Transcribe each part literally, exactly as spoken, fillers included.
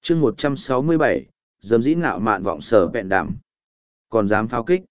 chương một trăm sáu mươi bảy, dầm dĩ ngạo mạn vọng sở vẹn đảm. Còn dám pháo kích.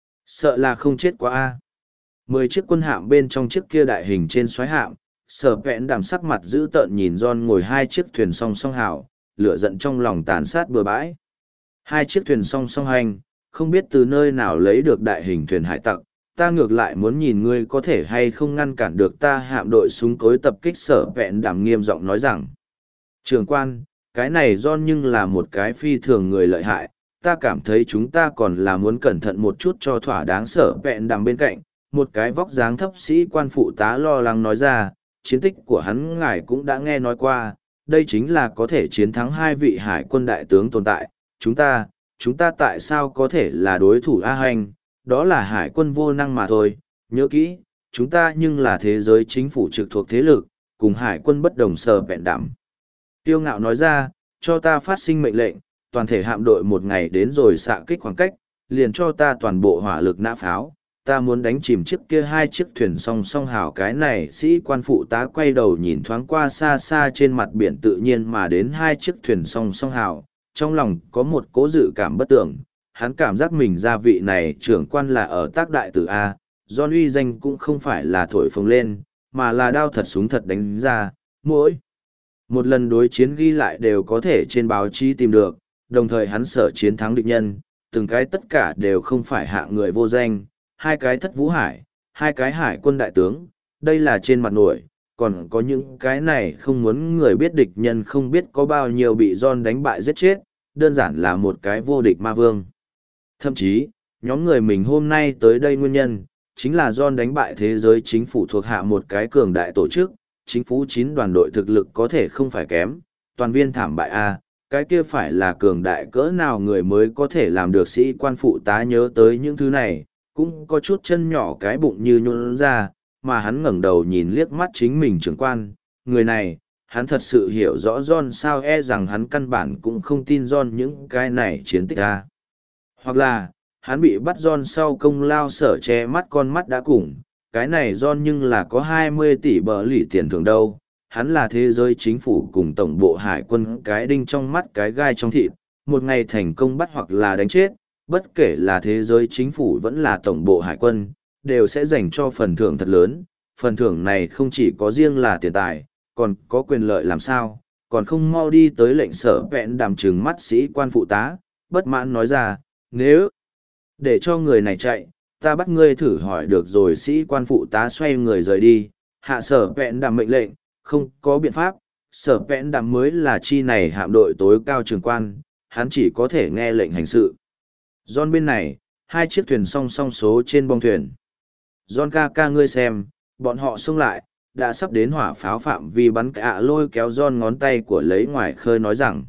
Sợ là không chết quá a. Mười chiếc quân hạm bên trong chiếc kia đại hình trên xoáy hạm, sở vẹn đảm sắc mặt dữ tợn nhìn John ngồi hai chiếc thuyền song song hào, lửa giận trong lòng tàn sát bừa bãi. Hai chiếc thuyền song song hành, không biết từ nơi nào lấy được đại hình thuyền hải tặc, ta ngược lại muốn nhìn ngươi có thể hay không ngăn cản được ta hạm đội súng cối tập kích. Sở vẹn đảm nghiêm giọng nói rằng, trưởng quan, cái này John nhưng là một cái phi thường người lợi hại, ta cảm thấy chúng ta còn là muốn cẩn thận một chút cho thỏa đáng. Sở vẹn đảm bên cạnh, một cái vóc dáng thấp sĩ quan phụ tá lo lắng nói ra, chiến tích của hắn ngài cũng đã nghe nói qua, đây chính là có thể chiến thắng hai vị hải quân đại tướng tồn tại, chúng ta, chúng ta tại sao có thể là đối thủ A Hành, đó là hải quân vô năng mà thôi, nhớ kỹ, chúng ta nhưng là thế giới chính phủ trực thuộc thế lực, cùng hải quân bất đồng. Sở vẹn đảm tiêu ngạo nói ra, cho ta phát sinh mệnh lệnh, toàn thể hạm đội một ngày đến rồi xạ kích khoảng cách, liền cho ta toàn bộ hỏa lực nã pháo, ta muốn đánh chìm chiếc kia hai chiếc thuyền song song hào. Cái này sĩ quan phụ tá quay đầu nhìn thoáng qua xa xa trên mặt biển tự nhiên mà đến hai chiếc thuyền song song hào, trong lòng có một cố dự cảm bất tưởng, hắn cảm giác mình gia vị này trưởng quan là ở tác đại tử A, do uy danh cũng không phải là thổi phồng lên, mà là đao thật súng thật đánh ra, mỗi một lần đối chiến ghi lại đều có thể trên báo chí tìm được, đồng thời hắn sở chiến thắng địch nhân, từng cái tất cả đều không phải hạ người vô danh, hai cái thất vũ hải, hai cái hải quân đại tướng, đây là trên mặt nổi, còn có những cái này không muốn người biết địch nhân không biết có bao nhiêu bị John đánh bại giết chết, đơn giản là một cái vô địch ma vương. Thậm chí, nhóm người mình hôm nay tới đây nguyên nhân, chính là John đánh bại thế giới chính phủ thuộc hạ một cái cường đại tổ chức, chính phủ chín đoàn đội thực lực có thể không phải kém, toàn viên thảm bại A, cái kia phải là cường đại cỡ nào người mới có thể làm được. Sĩ quan phụ tá nhớ tới những thứ này, cũng có chút chân nhỏ cái bụng như nhún ra, mà hắn ngẩng đầu nhìn liếc mắt chính mình trưởng quan, người này, hắn thật sự hiểu rõ John sao, e rằng hắn căn bản cũng không tin John những cái này chiến tích A. Hoặc là, hắn bị bắt John sau công lao sở che mắt con mắt đã cùng, cái này John nhưng là có hai mươi tỷ bờ lỉ tiền thưởng đâu, hắn là thế giới chính phủ cùng tổng bộ hải quân cái đinh trong mắt cái gai trong thịt, một ngày thành công bắt hoặc là đánh chết, bất kể là thế giới chính phủ vẫn là tổng bộ hải quân, đều sẽ dành cho phần thưởng thật lớn, phần thưởng này không chỉ có riêng là tiền tài, còn có quyền lợi làm sao, còn không mau đi tới. Lệnh sở vẹn đảm trừng mắt sĩ quan phụ tá, bất mãn nói ra, nếu để cho người này chạy, ta bắt ngươi thử hỏi được rồi. Sĩ quan phụ tá xoay người rời đi, hạ sở vẹn đảm mệnh lệnh, không có biện pháp, sở vẹn đảm mới là chi này hạm đội tối cao trưởng quan, hắn chỉ có thể nghe lệnh hành sự. John bên này, hai chiếc thuyền song song số trên bong thuyền. John ca ca ngươi xem, bọn họ xông lại, đã sắp đến hỏa pháo phạm vi bắn cả. Lôi kéo John ngón tay của lấy ngoài khơi nói rằng,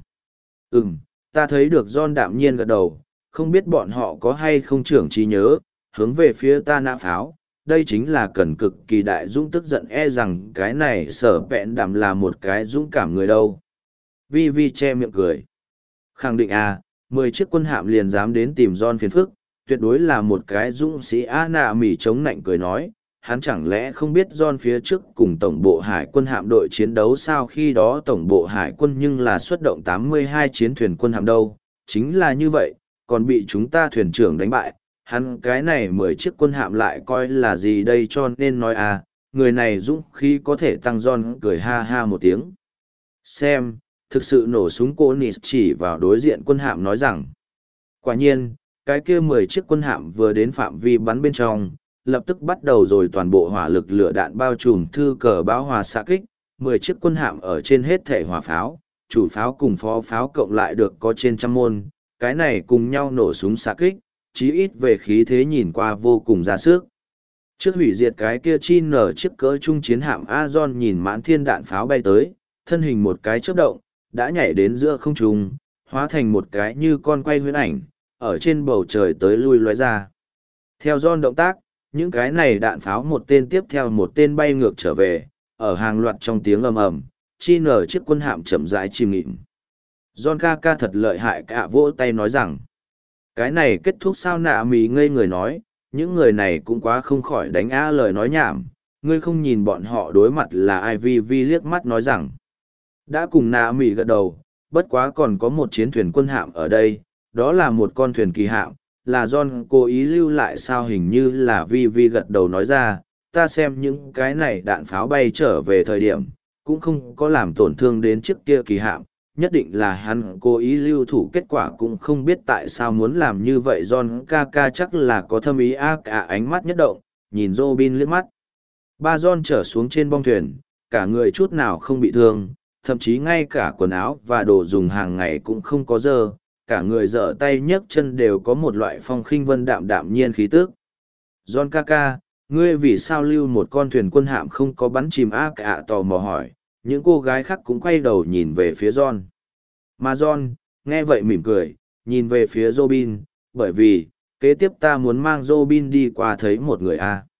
ừm, ta thấy được. John đạm nhiên gật đầu, không biết bọn họ có hay không trưởng trí nhớ, hướng về phía ta nã pháo, đây chính là cần cực kỳ đại dũng. Tức giận e rằng cái này sở vẹn đảm là một cái dũng cảm người đâu. Vi Vi che miệng cười. Khẳng định à, mười chiếc quân hạm liền dám đến tìm John phiền phức, tuyệt đối là một cái dũng sĩ. A nạ mỉ chống nạnh cười nói, hắn chẳng lẽ không biết John phía trước cùng tổng bộ hải quân hạm đội chiến đấu sao? Khi đó tổng bộ hải quân nhưng là xuất động tám mươi hai chiến thuyền quân hạm đâu, chính là như vậy, còn bị chúng ta thuyền trưởng đánh bại. Hắn cái này mười chiếc quân hạm lại coi là gì đây? Cho nên nói à, người này dũng khí có thể tăng. John cười ha ha một tiếng. Xem, thực sự nổ súng. Cô Nịt chỉ vào đối diện quân hạm nói rằng, quả nhiên, cái kia mười chiếc quân hạm vừa đến phạm vi bắn bên trong, lập tức bắt đầu rồi toàn bộ hỏa lực lửa đạn bao trùm thư cờ bão hòa xạ kích. Mười chiếc quân hạm ở trên hết thể hỏa pháo, chủ pháo cùng phó pháo cộng lại được có trên trăm môn, cái này cùng nhau nổ súng xạ kích, chí ít về khí thế nhìn qua vô cùng ra sức. Trước hủy diệt cái kia chi nở chiếc cỡ trung chiến hạm, Azon nhìn mãn thiên đạn pháo bay tới, thân hình một cái chớp động, đã nhảy đến giữa không trung, hóa thành một cái như con quay huyễn ảnh, ở trên bầu trời tới lui lóe ra. Theo John động tác, những cái này đạn pháo một tên tiếp theo một tên bay ngược trở về, ở hàng loạt trong tiếng ầm ầm, chi nở chiếc quân hạm chậm rãi chìm nghỉm. John ca ca thật lợi hại, cả vỗ tay nói rằng, cái này kết thúc sao? Nạ mì ngây người nói, những người này cũng quá không khỏi đánh á lời nói nhảm, ngươi không nhìn bọn họ đối mặt là ai? Vi Vi liếc mắt nói rằng, đã cùng nạ mì gật đầu, bất quá còn có một chiến thuyền quân hạm ở đây, đó là một con thuyền kỳ hạm, là John cố ý lưu lại sao hình như là Vi Vi gật đầu nói ra, ta xem những cái này đạn pháo bay trở về thời điểm, cũng không có làm tổn thương đến chiếc kia kỳ hạm, nhất định là hắn cố ý lưu thủ kết quả cũng không biết tại sao muốn làm như vậy John ca ca chắc là có thâm ý ác cả ánh mắt nhất động, nhìn Robin liếc mắt. Ba John trở xuống trên bong thuyền, cả người chút nào không bị thương, thậm chí ngay cả quần áo và đồ dùng hàng ngày cũng không có dơ, cả người dở tay nhấc chân đều có một loại phong khinh vân đạm đạm nhiên khí tức. John ca ca, ngươi vì sao lưu một con thuyền quân hạm không có bắn chìm ác cả tò mò hỏi, những cô gái khác cũng quay đầu nhìn về phía John. Mà John, nghe vậy mỉm cười, nhìn về phía Robin, bởi vì, kế tiếp ta muốn mang Robin đi qua thấy một người A.